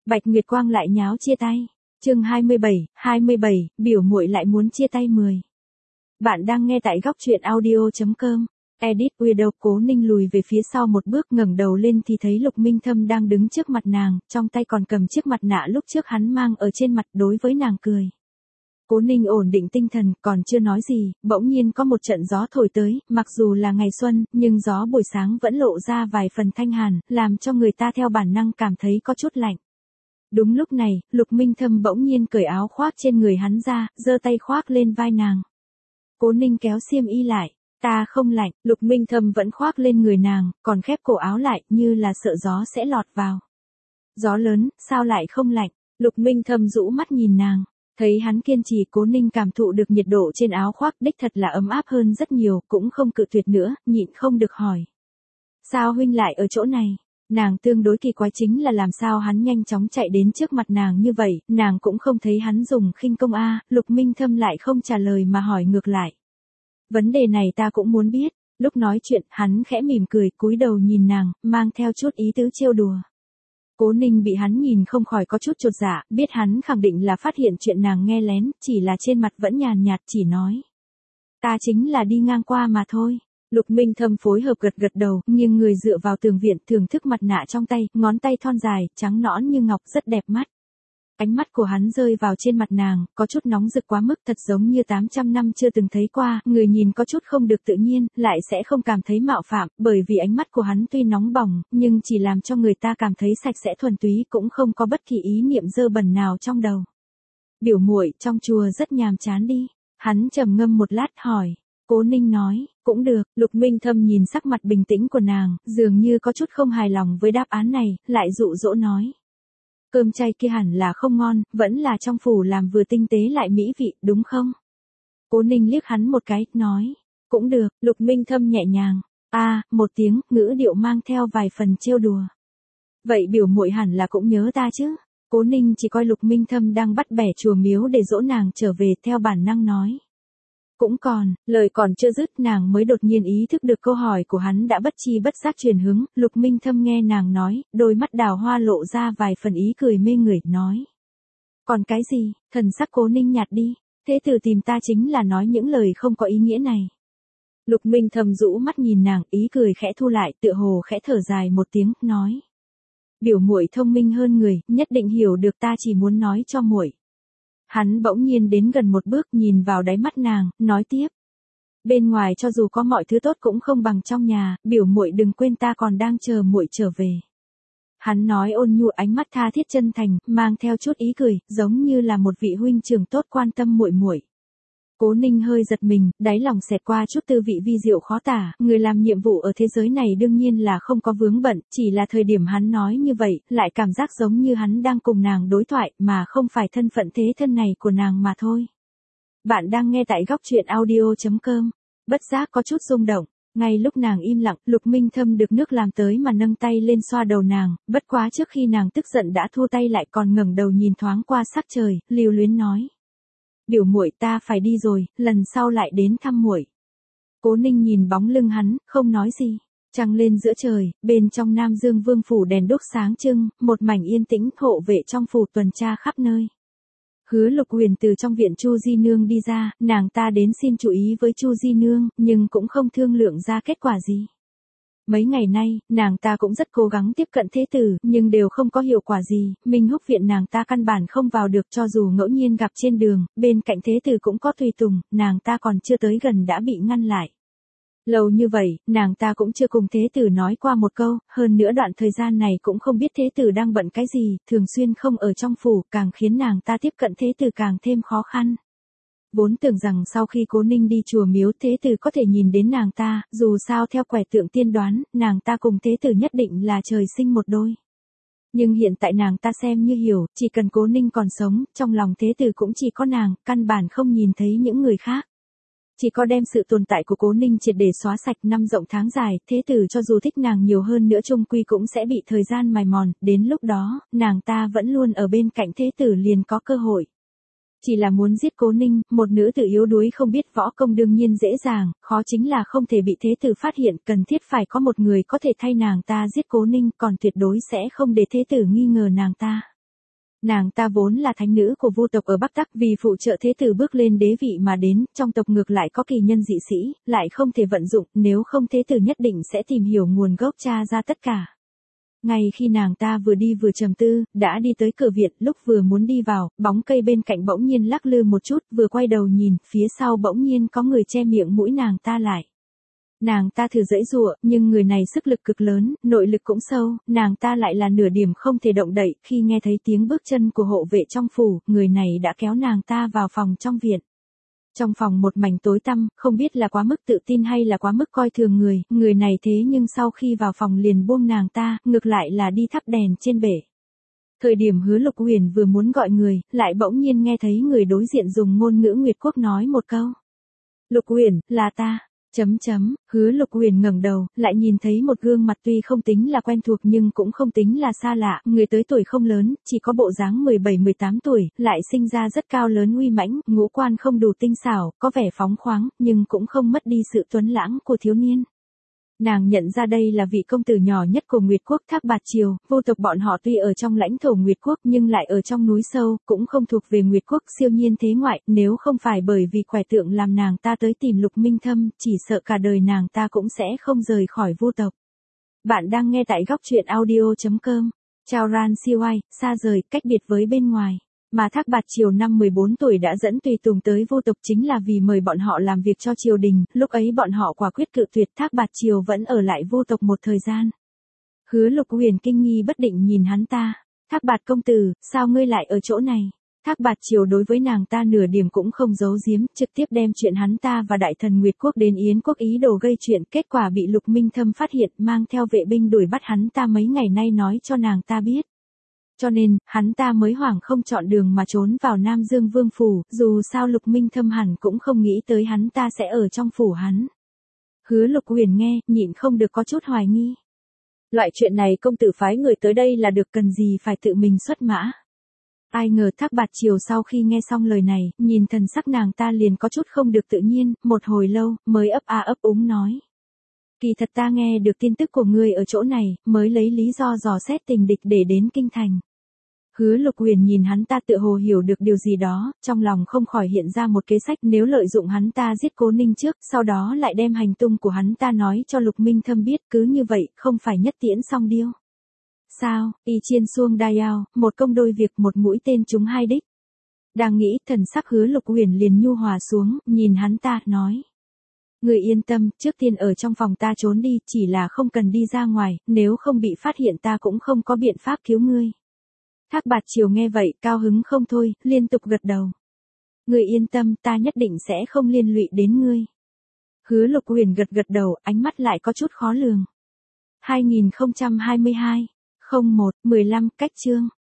Bạch Nguyệt Quang lại nháo chia tay. Chương 27, biểu muội lại muốn chia tay 10. Bạn đang nghe tại góc truyện audio.com. Edit Widow. Cố Ninh lùi về phía sau một bước, ngẩng đầu lên thì thấy Lục Minh Thâm đang đứng trước mặt nàng, trong tay còn cầm chiếc mặt nạ lúc trước hắn mang ở trên mặt, đối với nàng cười. Cố Ninh ổn định tinh thần, còn chưa nói gì, bỗng nhiên có một trận gió thổi tới, mặc dù là ngày xuân, nhưng gió buổi sáng vẫn lộ ra vài phần thanh hàn, làm cho người ta theo bản năng cảm thấy có chút lạnh. Đúng lúc này, Lục Minh Thâm bỗng nhiên cởi áo khoác trên người hắn ra, giơ tay khoác lên vai nàng. Cố Ninh kéo xiêm y lại. Ta không lạnh. Lục Minh Thâm vẫn khoác lên người nàng, còn khép cổ áo lại, như là sợ gió sẽ lọt vào. Gió lớn, sao lại không lạnh? Lục Minh Thâm rũ mắt nhìn nàng. Thấy hắn kiên trì, Cố Ninh cảm thụ được nhiệt độ trên áo khoác, đích thật là ấm áp hơn rất nhiều, cũng không cự tuyệt nữa, nhịn không được hỏi. Sao huynh lại ở chỗ này? Nàng tương đối kỳ quái chính là làm sao hắn nhanh chóng chạy đến trước mặt nàng như vậy, nàng cũng không thấy hắn dùng khinh công a. Lục Minh Thâm lại không trả lời mà hỏi ngược lại. Vấn đề này ta cũng muốn biết. Lúc nói chuyện, hắn khẽ mỉm cười, cúi đầu nhìn nàng, mang theo chút ý tứ trêu đùa. Cố Ninh bị hắn nhìn không khỏi có chút chột dạ, biết hắn khẳng định là phát hiện chuyện nàng nghe lén, chỉ là trên mặt vẫn nhàn nhạt chỉ nói. Ta chính là đi ngang qua mà thôi. Lục Minh Thâm phối hợp gật gật đầu, nghiêng người dựa vào tường viện, thưởng thức mặt nạ trong tay, ngón tay thon dài, trắng nõn như ngọc, rất đẹp mắt. Ánh mắt của hắn rơi vào trên mặt nàng, có chút nóng rực quá mức, thật giống như 800 năm chưa từng thấy qua, người nhìn có chút không được tự nhiên, lại sẽ không cảm thấy mạo phạm, bởi vì ánh mắt của hắn tuy nóng bỏng, nhưng chỉ làm cho người ta cảm thấy sạch sẽ thuần túy, cũng không có bất kỳ ý niệm dơ bẩn nào trong đầu. Biểu muội, trong chùa rất nhàm chán đi. Hắn trầm ngâm một lát hỏi. Cố Ninh nói, cũng được. Lục Minh Thâm nhìn sắc mặt bình tĩnh của nàng, dường như có chút không hài lòng với đáp án này, lại dụ dỗ nói. Cơm chay kia hẳn là không ngon, vẫn là trong phủ làm vừa tinh tế lại mỹ vị, đúng không? Cố Ninh liếc hắn một cái, nói, cũng được. Lục Minh Thâm nhẹ nhàng, một tiếng, ngữ điệu mang theo vài phần trêu đùa. Vậy biểu muội hẳn là cũng nhớ ta chứ? Cố Ninh chỉ coi Lục Minh Thâm đang bắt bẻ chùa miếu để dỗ nàng trở về, theo bản năng nói. Cũng còn, lời còn chưa dứt nàng mới đột nhiên ý thức được câu hỏi của hắn đã bất chi bất giác truyền hướng. Lục Minh Thâm nghe nàng nói, đôi mắt đào hoa lộ ra vài phần ý cười mê người, nói. Còn cái gì? Thần sắc Cố Ninh nhạt đi. Thế tử tìm ta chính là nói những lời không có ý nghĩa này. Lục Minh Thâm rũ mắt nhìn nàng, ý cười khẽ thu lại, tựa hồ khẽ thở dài một tiếng, nói. Biểu muội thông minh hơn người, nhất định hiểu được ta chỉ muốn nói cho muội. Hắn bỗng nhiên đến gần một bước, nhìn vào đáy mắt nàng, nói tiếp. Bên ngoài cho dù có mọi thứ tốt cũng không bằng trong nhà, biểu muội đừng quên ta còn đang chờ muội trở về. Hắn nói ôn nhu, ánh mắt tha thiết chân thành, mang theo chút ý cười, giống như là một vị huynh trưởng tốt quan tâm muội muội. Cố Ninh hơi giật mình, đáy lòng xẹt qua chút tư vị vi diệu khó tả, người làm nhiệm vụ ở thế giới này đương nhiên là không có vướng bận, chỉ là thời điểm hắn nói như vậy, lại cảm giác giống như hắn đang cùng nàng đối thoại, mà không phải thân phận thế thân này của nàng mà thôi. Bạn đang nghe tại góc truyện audio.com, bất giác có chút rung động. Ngay lúc nàng im lặng, Lục Minh Thâm được nước làm tới mà nâng tay lên xoa đầu nàng, bất quá trước khi nàng tức giận đã thu tay lại, còn ngẩng đầu nhìn thoáng qua sắc trời, lưu luyến nói. Biểu muội, ta phải đi rồi, lần sau lại đến thăm muội. Cố Ninh nhìn bóng lưng hắn, không nói gì. Trăng lên giữa trời, bên trong Nam Dương Vương phủ đèn đuốc sáng trưng, một mảnh yên tĩnh, hộ vệ trong phủ tuần tra khắp nơi. Hứa Lục Huyền từ trong viện Chu Di Nương đi ra, nàng ta đến xin chú ý với Chu Di Nương, nhưng cũng không thương lượng ra kết quả gì. Mấy ngày nay, nàng ta cũng rất cố gắng tiếp cận thế tử, nhưng đều không có hiệu quả gì, Minh Húc viện nàng ta căn bản không vào được, cho dù ngẫu nhiên gặp trên đường, bên cạnh thế tử cũng có tùy tùng, nàng ta còn chưa tới gần đã bị ngăn lại. Lâu như vậy, nàng ta cũng chưa cùng thế tử nói qua một câu, hơn nữa đoạn thời gian này cũng không biết thế tử đang bận cái gì, thường xuyên không ở trong phủ, càng khiến nàng ta tiếp cận thế tử càng thêm khó khăn. Vốn tưởng rằng sau khi Cố Ninh đi chùa miếu thế tử có thể nhìn đến nàng ta, dù sao theo quẻ tượng tiên đoán, nàng ta cùng thế tử nhất định là trời sinh một đôi. Nhưng hiện tại nàng ta xem như hiểu, chỉ cần Cố Ninh còn sống, trong lòng thế tử cũng chỉ có nàng, căn bản không nhìn thấy những người khác. Chỉ có đem sự tồn tại của Cố Ninh triệt để xóa sạch, năm rộng tháng dài, thế tử cho dù thích nàng nhiều hơn nữa chung quy cũng sẽ bị thời gian mài mòn, đến lúc đó, nàng ta vẫn luôn ở bên cạnh thế tử liền có cơ hội. Chỉ là muốn giết Cố Ninh, một nữ tử yếu đuối không biết võ công đương nhiên dễ dàng, khó chính là không thể bị thế tử phát hiện, cần thiết phải có một người có thể thay nàng ta giết Cố Ninh, còn tuyệt đối sẽ không để thế tử nghi ngờ nàng ta. Nàng ta vốn là thánh nữ của Vu tộc ở Bắc Tắc, vì phụ trợ thế tử bước lên đế vị mà đến, trong tộc ngược lại có kỳ nhân dị sĩ, lại không thể vận dụng, nếu không thế tử nhất định sẽ tìm hiểu nguồn gốc tra ra tất cả. Ngay khi nàng ta vừa đi vừa trầm tư, đã đi tới cửa viện, lúc vừa muốn đi vào, bóng cây bên cạnh bỗng nhiên lắc lư một chút, vừa quay đầu nhìn, phía sau bỗng nhiên có người che miệng mũi nàng ta lại. Nàng ta thử giãy giụa, nhưng người này sức lực cực lớn, nội lực cũng sâu, nàng ta lại là nửa điểm không thể động đậy, khi nghe thấy tiếng bước chân của hộ vệ trong phủ, người này đã kéo nàng ta vào phòng trong viện. Trong phòng một mảnh tối tăm, không biết là quá mức tự tin hay là quá mức coi thường người này thế nhưng sau khi vào phòng liền buông nàng ta, ngược lại là đi thắp đèn trên bể. Thời điểm Hứa Lục Huyền vừa muốn gọi người, lại bỗng nhiên nghe thấy người đối diện dùng ngôn ngữ Nguyệt Quốc nói một câu. Lục Huyền, là ta. Hứa Lục Huyền ngẩng đầu, lại nhìn thấy một gương mặt tuy không tính là quen thuộc nhưng cũng không tính là xa lạ, người tới tuổi không lớn, chỉ có bộ dáng 17-18 tuổi, lại sinh ra rất cao lớn uy mãnh, ngũ quan không đủ tinh xảo, có vẻ phóng khoáng, nhưng cũng không mất đi sự tuấn lãng của thiếu niên. Nàng nhận ra đây là vị công tử nhỏ nhất của Nguyệt Quốc Thác Bạt Triều, vô tộc bọn họ tuy ở trong lãnh thổ Nguyệt Quốc nhưng lại ở trong núi sâu, cũng không thuộc về Nguyệt Quốc siêu nhiên thế ngoại, nếu không phải bởi vì quẻ tượng làm nàng ta tới tìm Lục Minh Thâm, chỉ sợ cả đời nàng ta cũng sẽ không rời khỏi vô tộc. Bạn đang nghe tại góc truyện audio.com. Chào Ran Siwai, xa rời, cách biệt với bên ngoài. Mà Thác Bạt Triều năm 14 tuổi đã dẫn tùy tùng tới vô tộc chính là vì mời bọn họ làm việc cho triều đình, lúc ấy bọn họ quả quyết cự tuyệt, Thác Bạt Triều vẫn ở lại vô tộc một thời gian. Hứa Lục Huyền kinh nghi bất định nhìn hắn ta, Thác Bạt công tử, sao ngươi lại ở chỗ này? Thác Bạt Triều đối với nàng ta nửa điểm cũng không giấu giếm, trực tiếp đem chuyện hắn ta và đại thần Nguyệt Quốc đến Yến Quốc ý đồ gây chuyện, kết quả bị Lục Minh Thâm phát hiện, mang theo vệ binh đuổi bắt hắn ta mấy ngày nay nói cho nàng ta biết. Cho nên, hắn ta mới hoảng không chọn đường mà trốn vào Nam Dương Vương phủ, dù sao Lục Minh Thâm hẳn cũng không nghĩ tới hắn ta sẽ ở trong phủ hắn. Hứa Lục Huyền nghe, nhịn không được có chút hoài nghi. Loại chuyện này công tử phái người tới đây là được, cần gì phải tự mình xuất mã. Ai ngờ Thác Bạt Triều sau khi nghe xong lời này, nhìn thần sắc nàng ta liền có chút không được tự nhiên, một hồi lâu, mới ấp úng nói. Kỳ thật ta nghe được tin tức của ngươi ở chỗ này, mới lấy lý do dò xét tình địch để đến kinh thành. Hứa Lục Huyền nhìn hắn ta tựa hồ hiểu được điều gì đó, trong lòng không khỏi hiện ra một kế sách, nếu lợi dụng hắn ta giết Cố Ninh trước, sau đó lại đem hành tung của hắn ta nói cho Lục Minh Thâm biết, cứ như vậy, không phải nhất tiễn song điêu. Sao, y chiên xuông đai ao, một công đôi việc, một mũi tên trúng hai đích. Đang nghĩ, thần sắc Hứa Lục Huyền liền nhu hòa xuống, nhìn hắn ta, nói. Người yên tâm, trước tiên ở trong phòng ta trốn đi, chỉ là không cần đi ra ngoài, nếu không bị phát hiện ta cũng không có biện pháp cứu ngươi. Thác Bạt Triều nghe vậy, cao hứng không thôi, liên tục gật đầu. Người yên tâm, ta nhất định sẽ không liên lụy đến ngươi. Hứa Lục Huyền gật đầu, ánh mắt lại có chút khó lường. 2022 01 15 cách chương